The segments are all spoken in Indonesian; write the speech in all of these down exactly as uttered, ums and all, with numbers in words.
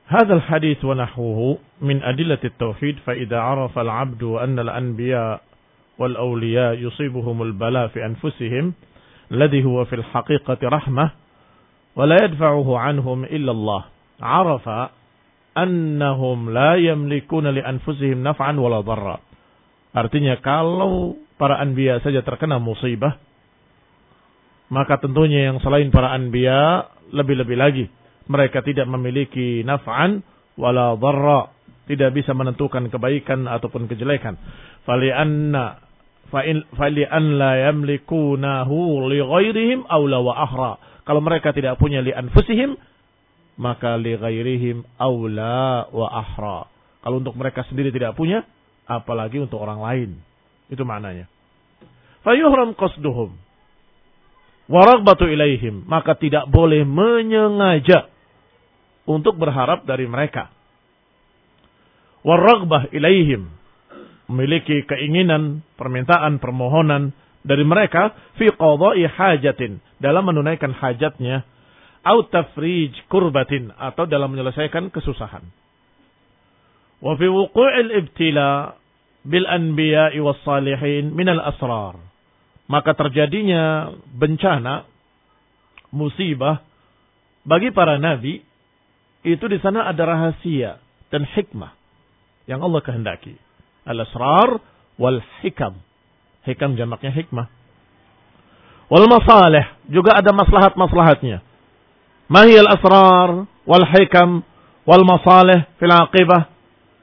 هذا الحديث ونحوه من أدلة التوحيد فإذا عرف العبد أن الأنبياء والأولياء يصيبهم البلاء في أنفسهم الذي هو في الحقيقة رحمة ولا يدفعه عنهم إلا الله عرف أنهم لا يملكون لأنفسهم نفعا ولا ضرا. Artinya kalau para anbiya saja terkena musibah, maka tentunya yang selain para anbiya lebih-lebih lagi mereka tidak memiliki naf'an wala dharra, tidak bisa menentukan kebaikan ataupun kejelekan. Fali'anna fali'an la yamlikunahu li ghairihim aula wa ahra. Kalau mereka tidak punya li anfusihim, maka li ghairihim aula wa ahra. Kalau untuk mereka sendiri tidak punya, apalagi untuk orang lain. Itu maknanya. Fayuhram qasduhum wa raghbatu ilaihim, maka tidak boleh menyengaja untuk berharap dari mereka. Wa raghbah ilaihim, memiliki keinginan, permintaan, permohonan dari mereka fi qada'i hajatin, dalam menunaikan hajatnya, au tafrij kurbatin, atau dalam menyelesaikan kesusahan. Wa fi wuqu'il ibtila bil anbiya'i was salihin minal asrar, maka terjadinya bencana, musibah bagi para nabi, itu di sana ada rahasia dan hikmah yang Allah kehendaki. Al-asrar wal hikam. Hikam jamaknya hikmah. Wal masalih, juga ada maslahat-maslahatnya. Mahiyal asrar wal hikam wal masalih fil aqibah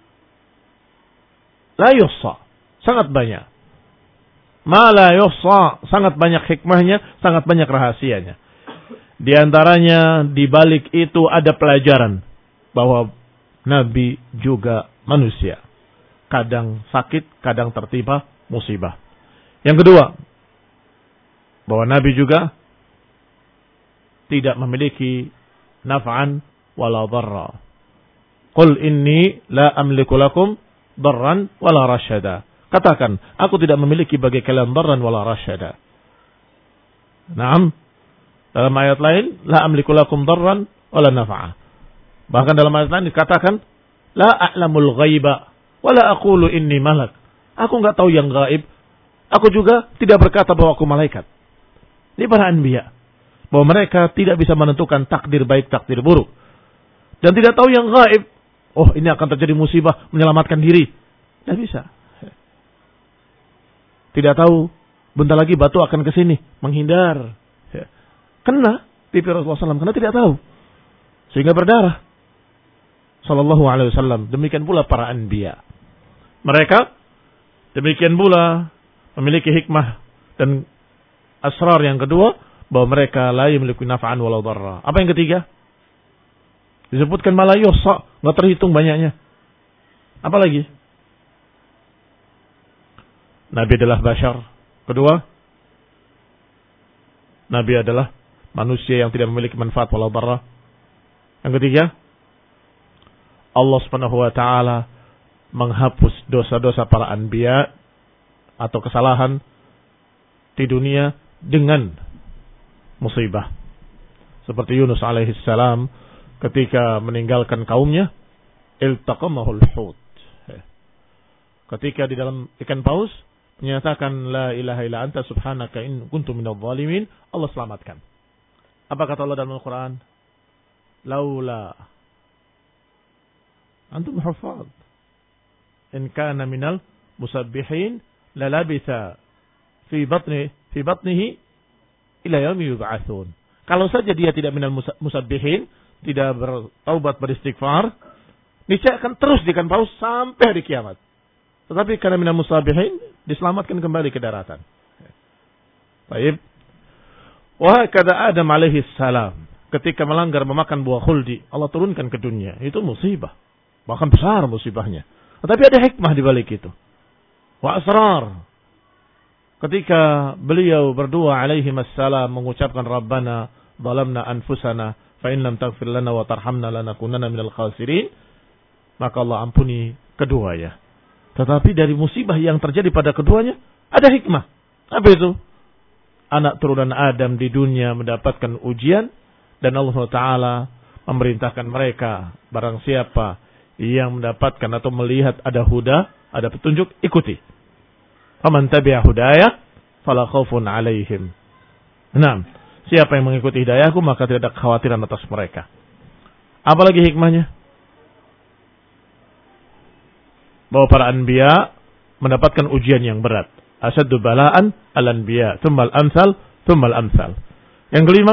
la yuhsa, sangat banyak. Ma la yuhsa, sangat banyak hikmahnya, sangat banyak rahasianya. Di antaranya di balik itu ada pelajaran bahwa nabi juga manusia. Kadang sakit, kadang tertimpa musibah. Yang kedua, bahwa nabi juga tidak memiliki naf'an wala dharra. Qul inni la amliku lakum darran wala rasyada. Katakan, aku tidak memiliki bagi kalian darran wala rasyada. Naam. Dalam ayat lain, la amliku lakum darran wala naf'a. Bahkan dalam ayat lain dikatakan, la a'lamul ghaiba wala aqulu inni malak. Aku enggak tahu yang gaib. Aku juga tidak berkata bahwa aku malaikat. Ini para anbiya. Bahwa mereka tidak bisa menentukan takdir baik, takdir buruk. Dan tidak tahu yang gaib. Oh, ini akan terjadi musibah, menyelamatkan diri. Tidak bisa. Tidak tahu, bentar lagi batu akan ke sini, menghindar. Kena pipi Rasulullah shallallahu alaihi wasallam, karena tidak tahu. Sehingga berdarah. Sallallahu alaihi wasallam. Demikian pula para anbiya. Mereka, demikian pula, memiliki hikmah dan asrar yang kedua, bahwa mereka la yamliku naf'an wala dharra. Apa yang ketiga? Disebutkan malah yuhsa, nggak terhitung banyaknya. Apa lagi? Nabi adalah bashar. Kedua, Nabi adalah manusia yang tidak memiliki manfaat wala dharra. Yang ketiga, Allah Subhanahu wa taala menghapus dosa-dosa para anbiya atau kesalahan di dunia dengan musibah. Seperti Yunus alaihi salam ketika meninggalkan kaumnya, iltaqamahul hut. Ketika di dalam ikan paus menyatakan la ilaha illa anta subhanaka in kuntu minadh dhalimin, Allah selamatkan. Apa kata Allah dalam Al-Qur'an? Laula antum huffaz in kana minal musabbihin lalabitha fi batni fi batnihi ila yaumi yub'atsun. Kalau saja dia tidak minal musabbihin, tidak bertaubat beristighfar, niscaya akan terus di ikan paus sampai hari kiamat. Tetapi karena minal musabbihin, diselamatkan kembali ke daratan. Baik. Wa kada Adam alaihi salam, ketika melanggar memakan buah khuldi, Allah turunkan ke dunia. Itu musibah. Bahkan besar musibahnya. Tetapi ada hikmah di balik itu. Wa asrar. Ketika beliau berdua alaihi wassalam mengucapkan Rabbana zalamna anfusana fa in lam taghfir lana wa tarhamna lanakunanna minal khasirin, maka Allah ampuni keduanya. Tetapi dari musibah yang terjadi pada keduanya ada hikmah. Apa itu? Anak turunan Adam di dunia mendapatkan ujian dan Allah Taala memerintahkan mereka, barang siapa yang mendapatkan atau melihat ada huda, ada petunjuk, ikuti. Faman tabi'a hudaya fala khaufun 'alaihim. Nah, siapa yang mengikuti hidayahku maka tidak ada kekhawatiran atas mereka. Apalagi hikmahnya? Bahwa para anbiya mendapatkan ujian yang berat. Asyaddu bala'an al-anbiya, tsumma al-amsal, tsumma al-amsal. Yang kelima,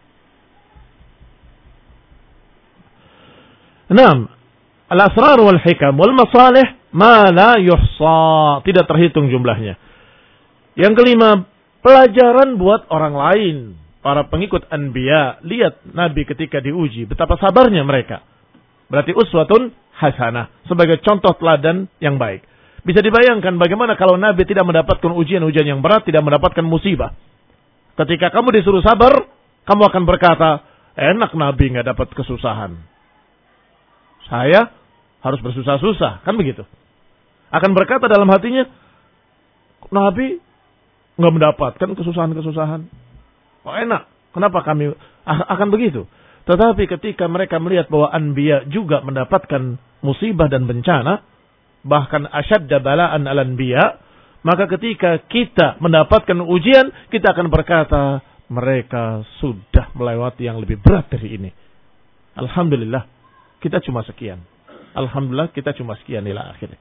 Naam, al-asrar wal hikam wal masalih ma la yuhsa, tidak terhitung jumlahnya. Yang kelima, pelajaran buat orang lain, para pengikut anbiya. Lihat Nabi ketika diuji, betapa sabarnya mereka. Berarti uswatun hasanah, sebagai contoh teladan yang baik. Bisa dibayangkan bagaimana kalau Nabi tidak mendapatkan ujian-ujian yang berat, tidak mendapatkan musibah. Ketika kamu disuruh sabar, kamu akan berkata, enak Nabi nggak dapat kesusahan. Saya harus bersusah-susah, kan begitu. Akan berkata dalam hatinya, Nabi nggak mendapatkan kesusahan-kesusahan. Oh enak, kenapa kami akan begitu? Tetapi ketika mereka melihat bahwa anbiya juga mendapatkan musibah dan bencana, bahkan asyadda bala'an al-anbiya, maka ketika kita mendapatkan ujian, kita akan berkata, mereka sudah melewati yang lebih berat dari ini. Alhamdulillah, kita cuma sekian. Alhamdulillah, kita cuma sekian ila akhirnya.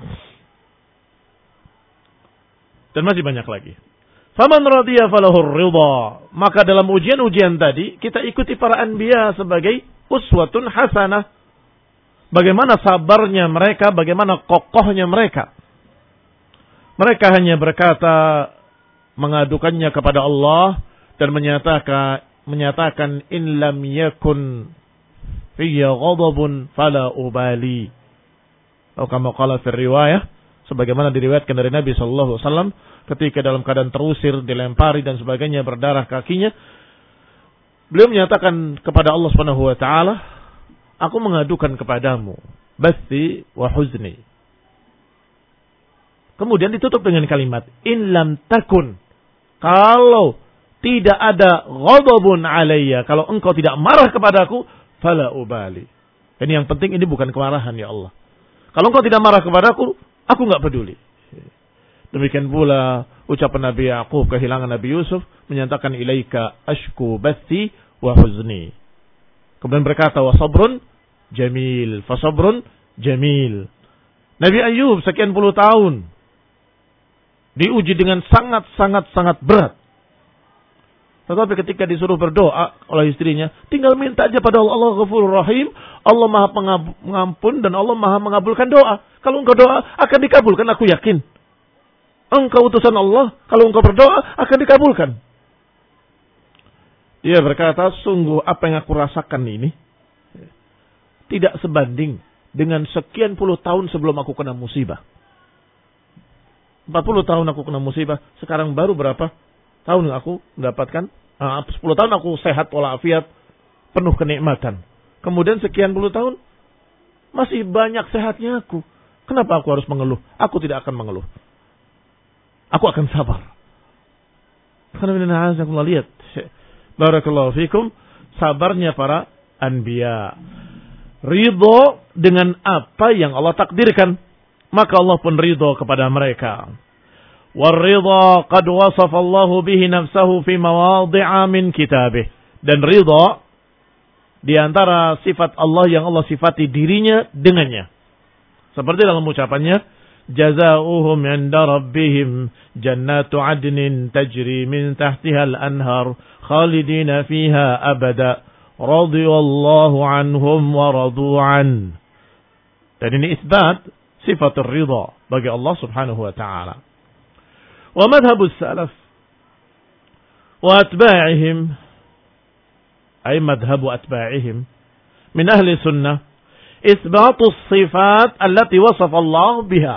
Dan masih banyak lagi. Faman radiya falahur ridha. Maka dalam ujian-ujian tadi, kita ikuti para anbiya sebagai uswatun hasanah. Bagaimana sabarnya mereka, bagaimana kokohnya mereka. Mereka hanya berkata, mengadukannya kepada Allah, dan menyatakan, menyatakan in lam yakun fiyya ghadabun fala ubali. Atau kama qala fi riwayah, sebagaimana diriwayatkan dari Nabi sallallahu alaihi wasallam, ketika dalam keadaan terusir, dilempari dan sebagainya, berdarah kakinya, beliau menyatakan kepada Allah Subhanahu wa taala, aku mengadukan kepadamu bathi wa huzni. Kemudian ditutup dengan kalimat in lam takun, kalau tidak ada ghadabun alayya, kalau engkau tidak marah kepadaku, fala ubali. Ini yang penting, ini bukan kemarahan ya Allah. Kalau engkau tidak marah kepadaku, aku enggak peduli. Demikian pula ucapan Nabi Yaqub kehilangan Nabi Yusuf, menyatakan ilaika ashku bathi wa huzni. Kemudian berkata wa sabrun jamil, fa sabrun jamil. Nabi Ayub sekian puluh tahun diuji dengan sangat-sangat-sangat berat. Tetapi ketika disuruh berdoa oleh istrinya, tinggal minta aja pada Allah, Allah Ghafurur Rahim, Allah Maha Pengampun dan Allah Maha mengabulkan doa. Kalau engkau doa akan dikabulkan, aku yakin. Engkau utusan Allah, kalau engkau berdoa akan dikabulkan. Dia berkata, sungguh apa yang aku rasakan ini tidak sebanding dengan sekian puluh tahun sebelum aku kena musibah. empat puluh tahun aku kena musibah, sekarang baru berapa tahun aku mendapatkan, uh, sepuluh tahun aku sehat walafiat, penuh kenikmatan. Kemudian sekian puluh tahun, masih banyak sehatnya aku. Kenapa aku harus mengeluh? Aku tidak akan mengeluh. Aku akan sabar. Karena lihat, barakallahu fikum, sabarnya para anbiya. Ridho dengan apa yang Allah takdirkan, maka Allah pun ridho kepada mereka. War-ridha qad wasafa Allah bihi nafsahu fi mawadhi'a min kitabih. Dan ridha di antara sifat Allah yang Allah sifati dirinya dengannya. Seperti dalam ucapannya, jazaohum 'inda rabbihim jannatu 'adnin tajri min tahtiha al-anhar khalidina fiha abada radhiyallahu anhum wa radu an. Dan ini isbat sifat ridha bagi Allah Subhanahu wa taala. Wa madhhabus salaf wa atba'ihim, ay madhhabu atba'ihim min ahli sunnah, isbatu sifat allati wasafa Allah biha.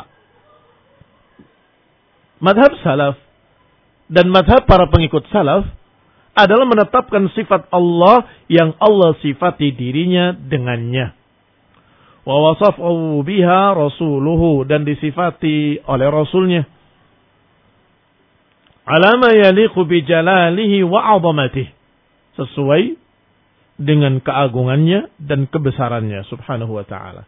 Madhab salaf dan madhab para pengikut salaf adalah menetapkan sifat Allah yang Allah sifati dirinya dengannya. Wa wasafahu biha rasuluhu, dan disifati oleh rasulnya. Ala ma yaliqu bi jalalihi wa 'azamatihi, sesuai dengan keagungannya dan kebesarannya subhanahu wa ta'ala.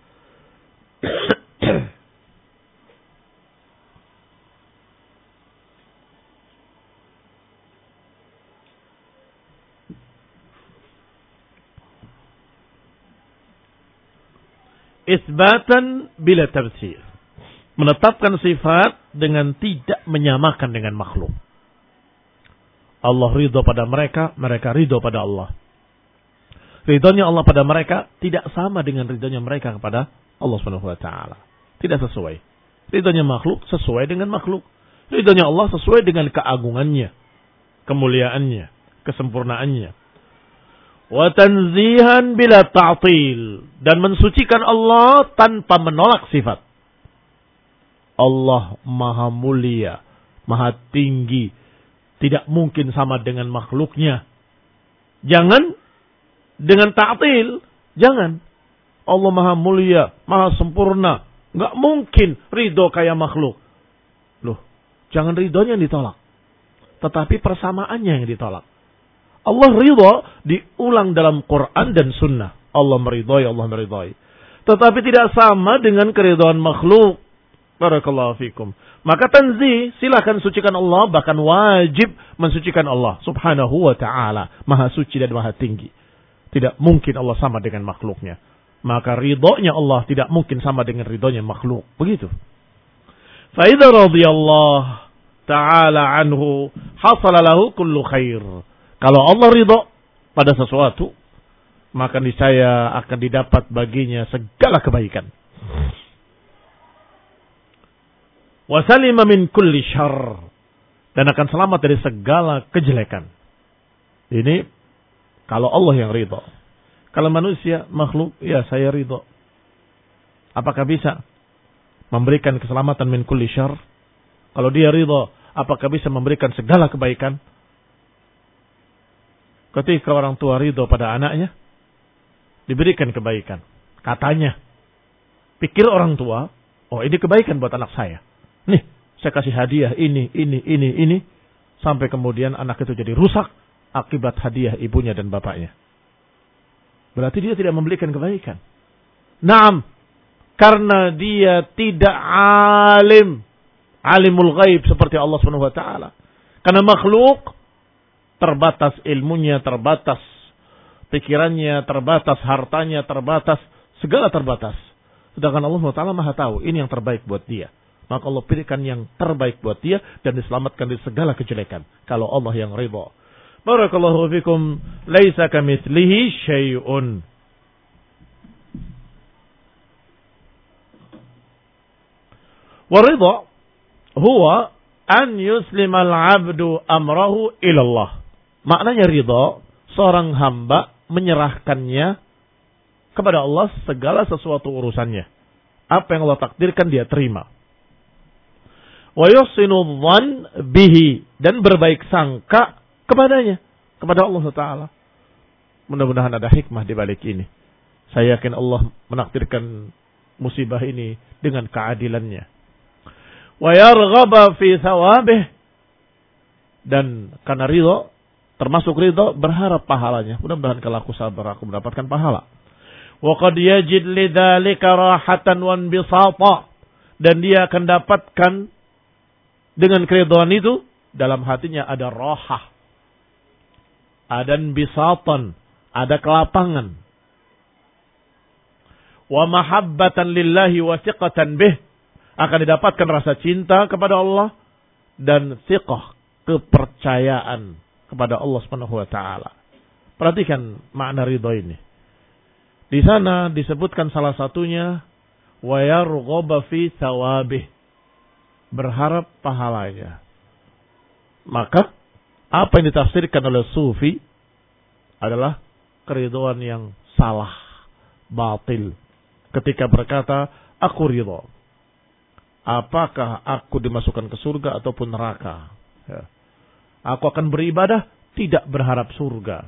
Isbatan bila tafsir. Menetapkan sifat dengan tidak menyamakan dengan makhluk. Allah ridho pada mereka, mereka ridho pada Allah. Ridhonya Allah pada mereka tidak sama dengan ridhonya mereka kepada Allah Subhanahu wa taala. Tidak sesuai. Ridhonya makhluk sesuai dengan makhluk. Ridhonya Allah sesuai dengan keagungannya, kemuliaannya, kesempurnaannya. Wa tanzihan bila ta'til, dan mensucikan Allah tanpa menolak sifat. Allah maha mulia, maha tinggi, tidak mungkin sama dengan makhluknya. Jangan dengan ta'til, jangan. Allah maha mulia, maha sempurna, nggak mungkin ridho kayak makhluk. Loh, jangan ridhonya yang ditolak, tetapi persamaannya yang ditolak. Allah ridho diulang dalam Quran dan Sunnah. Allah meridhai, Allah meridhai. Tetapi tidak sama dengan keridhaan makhluk. Barakallahu fikum. Maka tanzih, silakan sucikan Allah, bahkan wajib mensucikan Allah subhanahu wa ta'ala. Maha suci dan maha tinggi. Tidak mungkin Allah sama dengan makhluknya. Maka ridhonya Allah tidak mungkin sama dengan ridhonya makhluk. Begitu. Fa idza radhiyallahu ta'ala anhu hasala lahu kullu khair. Kalau Allah ridho pada sesuatu, maka niscaya akan didapat baginya segala kebaikan. Wa salima min kulli syarr, dan akan selamat dari segala kejelekan. Ini kalau Allah yang ridho. Kalau manusia, makhluk, ya saya ridho. Apakah bisa memberikan keselamatan min kulli syarr? Kalau dia ridho, apakah bisa memberikan segala kebaikan? Ketika orang tua ridho pada anaknya, diberikan kebaikan. Katanya, pikir orang tua, oh ini kebaikan buat anak saya. Nih, saya kasih hadiah ini, ini, ini, ini. Sampai kemudian anak itu jadi rusak akibat hadiah ibunya dan bapaknya. Berarti dia tidak memberikan kebaikan. Naam, karena dia tidak alim. Alimul ghaib seperti Allah subhanahu wa taala. Karena makhluk terbatas ilmunya, terbatas pikirannya, terbatas hartanya, terbatas segala terbatas. Sedangkan Allah subhanahu wa taala maha tahu ini yang terbaik buat dia. Maka Allah pilihkan yang terbaik buat dia dan diselamatkan dari segala kejelekan. Kalau Allah yang ridha. Barakallahu fikum, laisa kamitslihi syai'un. Wa ridha huwa an yuslimal 'abdu amrahu ila Allah. Maknanya ridha, seorang hamba menyerahkannya kepada Allah segala sesuatu urusannya. Apa yang Allah takdirkan dia terima. Wa yuhsinu dzan bihi, dan berbaik sangka kepadanya, kepada Allah Taala. Mudah-mudahan ada hikmah di balik ini. Saya yakin Allah menakdirkan musibah ini dengan keadilannya. Wa yarghaba fi thawabih, dan karena ridha, termasuk ridha berharap pahalanya. Mudah-mudahan kalau aku sabar aku mendapatkan pahala. Wa qad yajid lidzalika rahatan wa inbisata, dan dia akan dapatkan dengan keridhaan itu dalam hatinya ada rahah, ada inbisatan, ada kelapangan. Wa mahabbatan lillahi wa thiqatan bih, akan didapatkan rasa cinta kepada Allah dan thiqah, kepercayaan kepada Allah Subhanahu wa taala. Perhatikan makna ridha ini. Di sana disebutkan salah satunya wa yarghaba fi thawabih, berharap pahalanya. Maka apa yang ditafsirkan oleh sufi adalah keridhaan yang salah, batil. Ketika berkata, aku ridha. Apakah aku dimasukkan ke surga ataupun neraka? Ya. Aku akan beribadah, tidak berharap surga.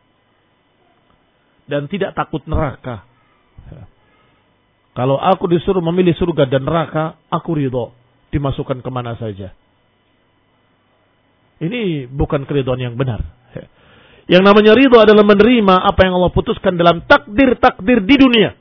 Dan tidak takut neraka. Ya. Kalau aku disuruh memilih surga dan neraka, aku ridha. Dimasukkan kemana saja. Ini bukan keridhaan yang benar. Ya. Yang namanya ridho adalah menerima apa yang Allah putuskan dalam takdir-takdir di dunia.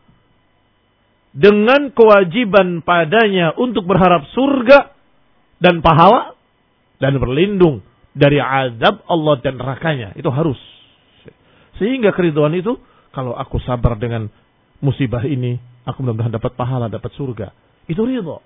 Dengan kewajiban padanya untuk berharap surga dan pahala dan berlindung dari azab Allah dan nerakanya. Itu harus. Sehingga keridhaan itu, kalau aku sabar dengan musibah ini, aku mudah-mudahan dapat pahala, dapat surga. Itu ridho.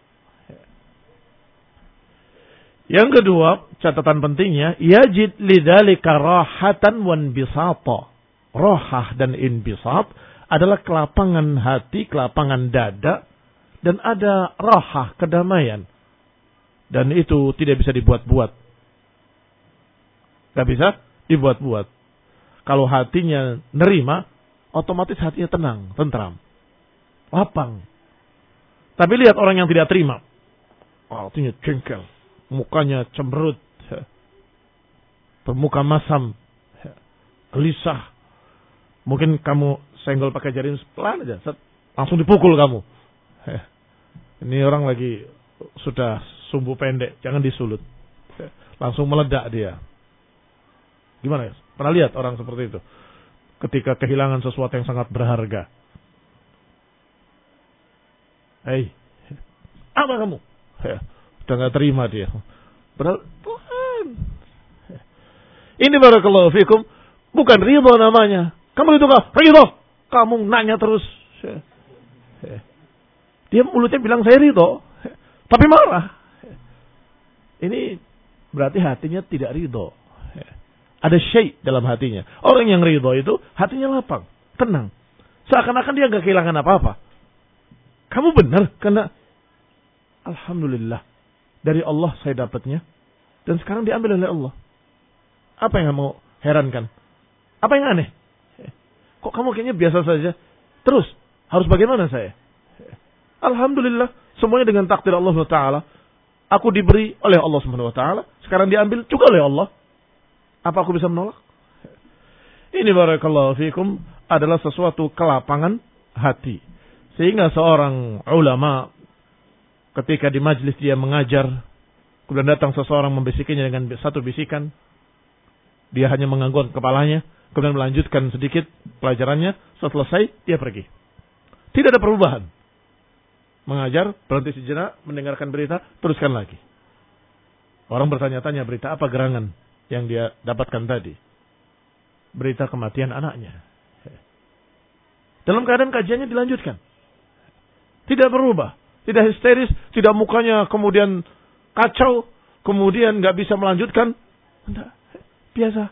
Yang kedua, catatan pentingnya, yajid lidzalika rahatan wan bisata. Rohah dan inbisat adalah kelapangan hati, kelapangan dada, dan ada rahah, kedamaian. Dan itu tidak bisa dibuat-buat. Gak bisa dibuat-buat. Kalau hatinya nerima, otomatis hatinya tenang, tentram, lapang. Tapi lihat orang yang tidak terima, hatinya jengkel, mukanya cemberut, bermuka masam, gelisah. Mungkin kamu senggol pakai jari pelan aja, set, langsung dipukul kamu. Ini orang lagi sudah sumbu pendek, jangan disulut. Langsung meledak dia. Gimana ya? Pernah lihat orang seperti itu? Ketika kehilangan sesuatu yang sangat berharga. Hei, apa kamu? Udah gak terima dia. Padahal Tuhan. Ini barakallahu fikum, bukan ridho namanya. Kamu itu gak ridho. Kamu nanya terus. Dia mulutnya bilang saya ridho, tapi marah. Ini berarti hatinya tidak ridho. Ada syai dalam hatinya. Orang yang ridho itu hatinya lapang, tenang. Seakan-akan dia gak kehilangan apa-apa. Kamu benar, karena alhamdulillah dari Allah saya dapatnya, dan sekarang diambil oleh Allah. Apa yang mau herankan? Apa yang aneh? Kok kamu kayaknya biasa saja? Terus harus bagaimana saya? Alhamdulillah semuanya dengan takdir Allah subhanahu wa taala. Aku diberi oleh Allah subhanahu wa taala, sekarang diambil juga oleh Allah. Apa aku bisa menolak? Ini barakallahu fikum adalah sesuatu kelapangan hati. Sehingga seorang ulama ketika di majlis dia mengajar, kemudian datang seseorang membisikinya dengan satu bisikan, dia hanya mengangguk kepalanya, kemudian melanjutkan sedikit pelajarannya, setelah selesai dia pergi. Tidak ada perubahan. Mengajar, berhenti sejenak, mendengarkan berita, teruskan lagi. Orang bertanya-tanya berita apa gerangan yang dia dapatkan tadi. Berita kematian anaknya. Dalam keadaan kajiannya dilanjutkan. Tidak berubah. Tidak histeris. Tidak mukanya kemudian kacau. Kemudian gak bisa melanjutkan. Tidak. Biasa.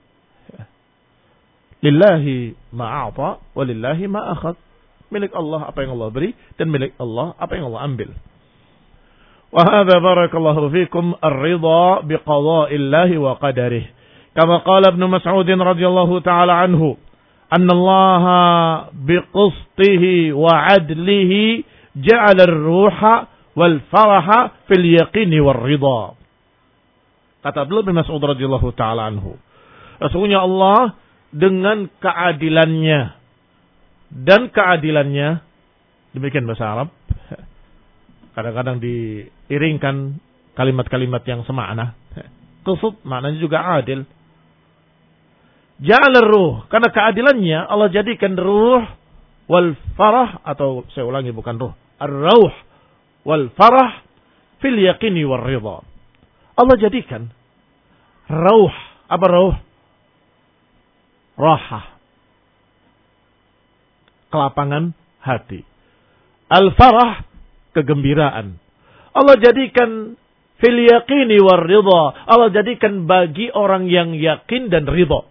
Lillahi ma'a'ta. Walillahi ma'akhad. Milik Allah apa yang Allah beri. Dan milik Allah apa yang Allah ambil. وهذا بارك الله فيكم الرضا بقضاء الله وقدره كما قال ابن مسعود رضي الله تعالى عنه أن الله بقسطه وعدله جعل الروح والفرح في اليقين والرضا. Kata beliau Ibnu Mas'ud radhiyallahu taala anhu, sesungguhnya Allah dengan keadilannya dan keadilannya, demikian bahasa Arab. Kadang-kadang diiringkan kalimat-kalimat yang semakna. Qusut maknanya juga adil. Ja'ala ruh, karena keadilannya Allah jadikan ruh wal farah, atau saya ulangi bukan ruh, ar-rauh wal farah fil yaqini war ridha. Allah jadikan rauh, apa rauh? Rahah, kelapangan hati. Al-farah, kegembiraan. Allah jadikan fil yaqini war ridha. Allah jadikan bagi orang yang yakin dan ridha.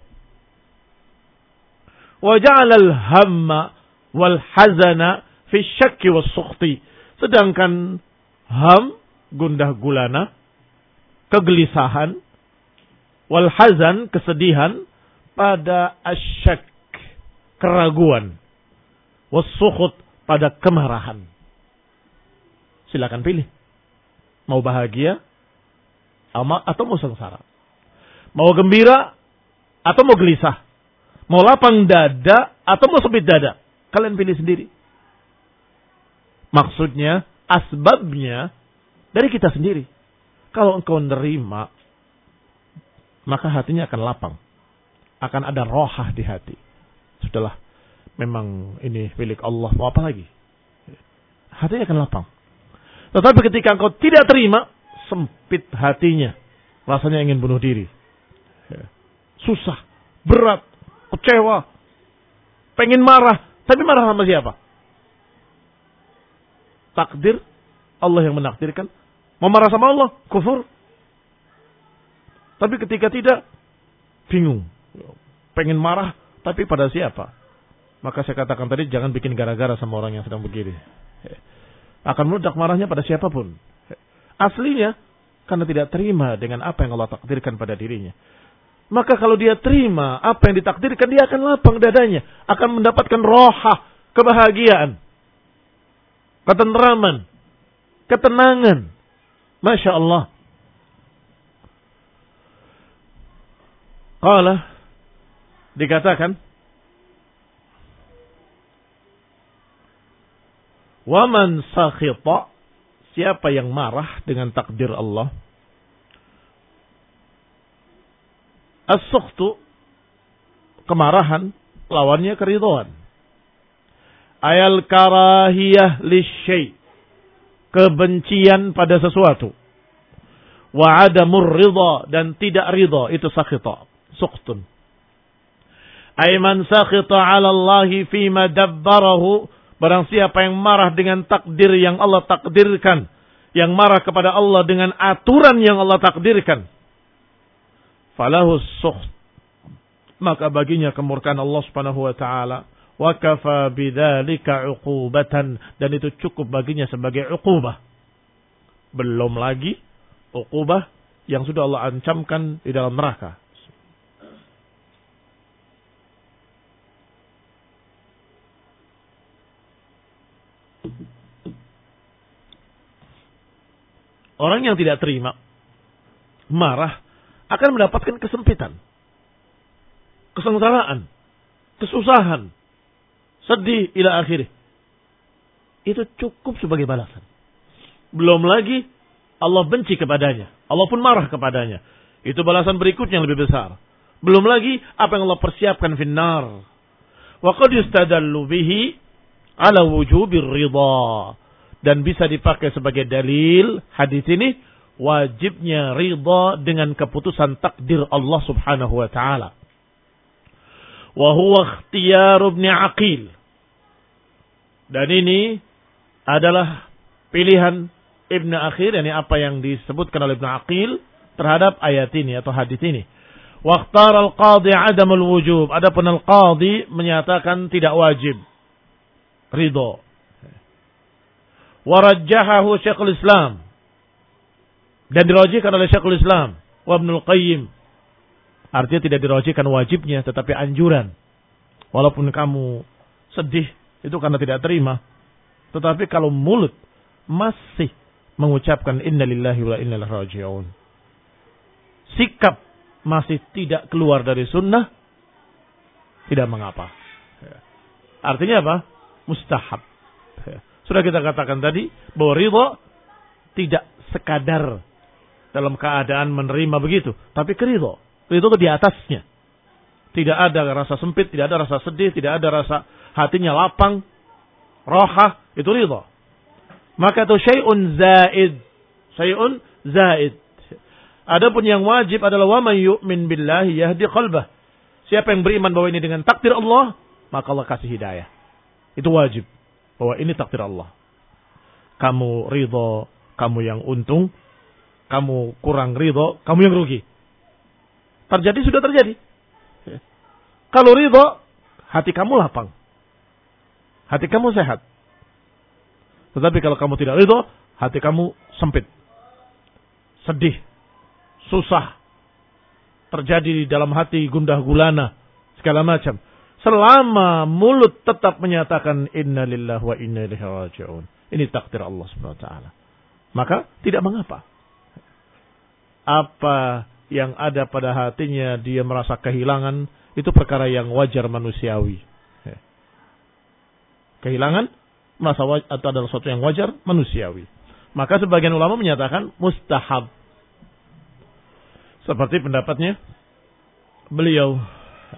Wa ja'ala al-hamma wal hazana fi syakki was sukhti. Sedangkan ham, gundah gulana, kegelisahan, wal hazan, kesedihan, pada asyak, keraguan, was sukhut, pada kemarahan. Silakan pilih. Mau bahagia atau mau sengsara. Mau gembira atau mau gelisah. Mau lapang dada atau mau sempit dada. Kalian pilih sendiri. Maksudnya, asbabnya dari kita sendiri. Kalau engkau nerima, maka hatinya akan lapang. akan ada rohah di hati. Sudahlah, memang ini milik Allah, mau apa lagi? Hatinya akan lapang. Tetapi ketika engkau tidak terima, sempit hatinya, rasanya ingin bunuh diri. Susah, berat, kecewa, pengen marah, tapi marah sama siapa? Takdir, Allah yang menakdirkan. Mau marah sama Allah, kufur. Tapi ketika tidak, bingung. Pengen marah, tapi pada siapa? Maka saya katakan tadi, jangan bikin gara-gara sama orang yang sedang begini. Akan meledak marahnya pada siapapun. Aslinya, karena tidak terima dengan apa yang Allah takdirkan pada dirinya. Maka kalau dia terima apa yang ditakdirkan, dia akan lapang dadanya. Akan mendapatkan rohah, kebahagiaan, ketenteraman, ketenangan. Masya Allah. Qala, dikatakan, waman sakhita, siapa yang marah dengan takdir Allah. As-sukhtu, kemarahan, lawannya keridhaan. Ayal karahiyah lisyai, kebencian pada sesuatu. Wa adamur ridha, dan tidak ridha, itu sakhita, sukhtun. Ayman sakhita ala Allahi fima dabbarahu, barang siapa yang marah dengan takdir yang Allah takdirkan, yang marah kepada Allah dengan aturan yang Allah takdirkan, falahu sukht, maka baginya kemurkaan Allah Subhanahu wa taala. Wa kafa bidzalika uqubatan, dan itu cukup baginya sebagai uqubah. Belum lagi uqubah yang sudah Allah ancamkan di dalam neraka. Orang yang tidak terima, marah, akan mendapatkan kesempitan, kesengsaraan, kesusahan, sedih ila akhirih. Itu cukup sebagai balasan. Belum lagi Allah benci kepadanya, Allah pun marah kepadanya. Itu balasan berikutnya yang lebih besar. Belum lagi apa yang Allah persiapkan finnar. Wa qad yustadallu bihi ala wujubir ridha, dan bisa dipakai sebagai dalil hadis ini wajibnya ridha dengan keputusan takdir Allah Subhanahu wa taala. Wa huwa ikhtiyar Ibnu Aqil. Dan ini adalah pilihan Ibnu Aqil, yakni apa yang disebutkan oleh Ibnu Aqil terhadap ayat ini atau hadis ini. Wa ikhtara al-qadhi 'adamul wujub. Adapun al-qadhi menyatakan tidak wajib ridha. Wa rajjahahu Syekhul Islam, dan dirajihkan oleh Syekhul Islam wa Ibnul Qayyim. Artinya tidak dirajihkan wajibnya, tetapi anjuran. Walaupun kamu sedih, itu karena tidak terima. Tetapi kalau mulut masih mengucapkan inna lillahi wa inna ilaihi raji'un, sikap masih tidak keluar dari sunnah, tidak mengapa. Artinya apa? Mustahab. Sudah kita katakan tadi bahwa ridha tidak sekadar dalam keadaan menerima begitu, tapi keridha. Ridha itu di atasnya. Tidak ada rasa sempit, tidak ada rasa sedih, tidak ada rasa hatinya lapang, rohah, itu ridha. Maka itu syai'un zaid. Syai'un zaid. Adapun yang wajib adalah wa man yu'min billahi yahdi qalbah. Siapa yang beriman bahwa ini dengan takdir Allah, maka Allah kasih hidayah. Itu wajib. Bahwa ini takdir Allah. Kamu ridho, kamu yang untung. Kamu kurang ridho, kamu yang rugi. Terjadi sudah terjadi. Kalau ridho, hati kamu lapang. Hati kamu sehat. Tetapi kalau kamu tidak ridho, hati kamu sempit. Sedih. Susah. Terjadi di dalam hati gundah gulana. Segala macam. Selama mulut tetap menyatakan inna lillahi wa inna ilaihi raji'un. Ini takdir Allah Subhanahu wa taala. Maka tidak mengapa. Apa yang ada pada hatinya dia merasa kehilangan, itu perkara yang wajar manusiawi. Kehilangan merasa wajar, atau adalah sesuatu yang wajar manusiawi. Maka sebagian ulama menyatakan mustahab. Seperti pendapatnya beliau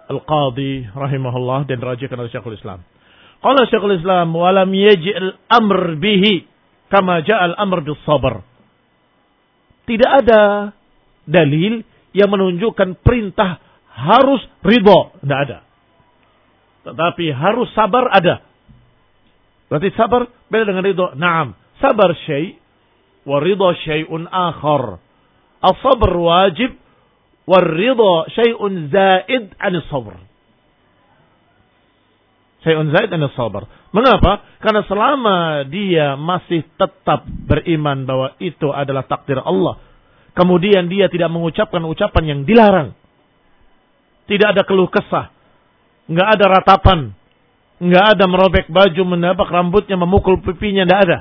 Al-Qadhi rahimahullah dan dirajikan oleh Syekhul Islam. Qala Syekhul Islam wa lam yaji'al amr bihi kama ja'al amr bis sabr. Tidak ada dalil yang menunjukkan perintah harus ridho, tidak ada. Tetapi harus sabar ada. Berarti sabar beda dengan ridho. Naam, sabar syai' wa ridho syai'un akhar. As-sabr wajib wa ridho syai'un zaid 'anil sabr. Syai'un zaid 'anil sabr. Mengapa? Karena selama dia masih tetap beriman bahwa itu adalah takdir Allah, kemudian dia tidak mengucapkan ucapan yang dilarang, tidak ada keluh kesah, nggak ada ratapan, nggak ada merobek baju, menabak rambutnya, memukul pipinya, nggak ada.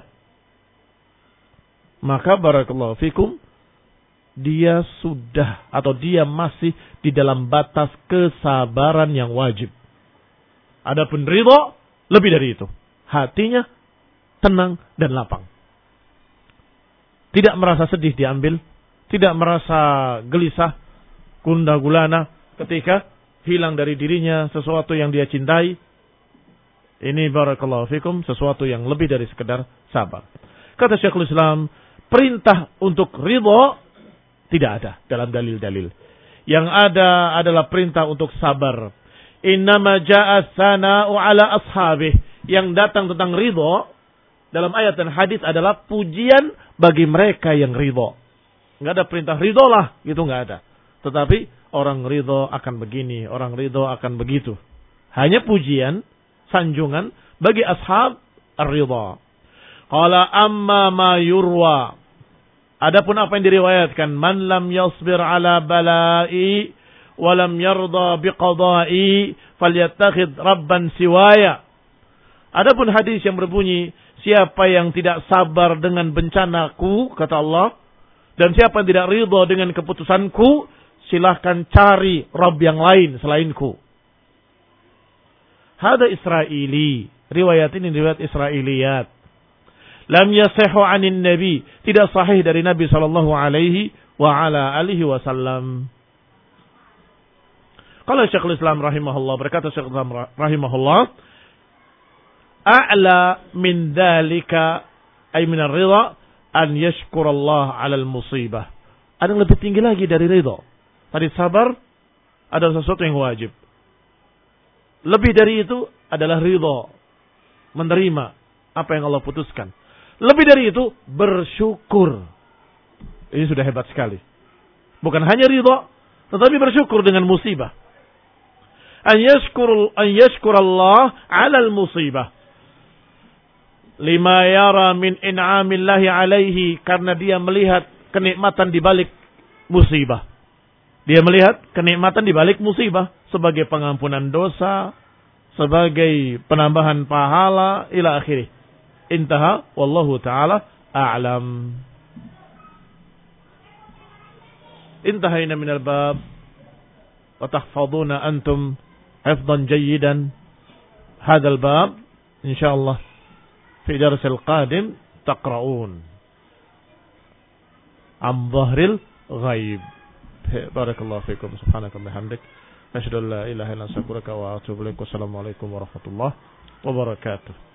Maka barakallahu fikum, dia sudah atau dia masih di dalam batas kesabaran yang wajib. Adapun ridho lebih dari itu. Hatinya tenang dan lapang. Tidak merasa sedih diambil, tidak merasa gelisah, gundah gulana ketika hilang dari dirinya sesuatu yang dia cintai. Ini barakallahu fikum sesuatu yang lebih dari sekedar sabar. Kata Syekhul Islam, perintah untuk ridho tidak ada dalam dalil-dalil. Yang ada adalah perintah untuk sabar. Innama ja'a sana'u ala ashabih. Yang datang tentang ridho dalam ayat dan hadis adalah pujian bagi mereka yang ridho. Enggak ada perintah ridho lah, gitu enggak ada. Tetapi orang ridho akan begini, orang ridho akan begitu. Hanya pujian, sanjungan bagi ashab ar-ridha. Qala amma ma yurwa. Adapun apa yang diriwayatkan, man lam yasbir ala bala'i wa lam yarda biqada'i falyattakhid rabban siwaya. Adapun hadis yang berbunyi, siapa yang tidak sabar dengan bencanaku, kata Allah, dan siapa yang tidak ridha dengan keputusanku, silahkan cari Rabb yang lain selainku. Hada Israili. Riwayat ini riwayat Israiliyat. Lam yasihu anin Nabi. Tidak sahih dari Nabi sallallahu alaihi wa ala alihi wasallam. Kalau Syekhul Islam rahimahullah, berkata Syekhul Islam rahimahullah, a'la min dhalika ay min ar-ridha an yashkurallah 'ala al-musibah. Ada yang lebih tinggi lagi dari ridha. Tadi sabar adalah sesuatu yang wajib. Lebih dari itu adalah ridha, menerima apa yang Allah putuskan. Lebih dari itu bersyukur. Ini sudah hebat sekali. Bukan hanya ridha, tetapi bersyukur dengan musibah. An yashkur an yashkurallah 'ala al-musibah. Lima yara min in'amillahi alaihi, karena dia melihat kenikmatan di balik musibah. Dia melihat kenikmatan di balik musibah sebagai pengampunan dosa, sebagai penambahan pahala ila akhirih. Intaha wallahu taala a'lam. Intahayna minal bab wa tahfaduna antum hifdhan jayyidan hadzal bab insyaallah fi darsil qadim taqra'un am dhahril ghaib. Barakallahu fikum, subhanaka wa bihamdik, asyhadu an la ilaha illa anta astaghfiruka wa atubu ilaik. Wassalamualaikum warahmatullahi wabarakatuh.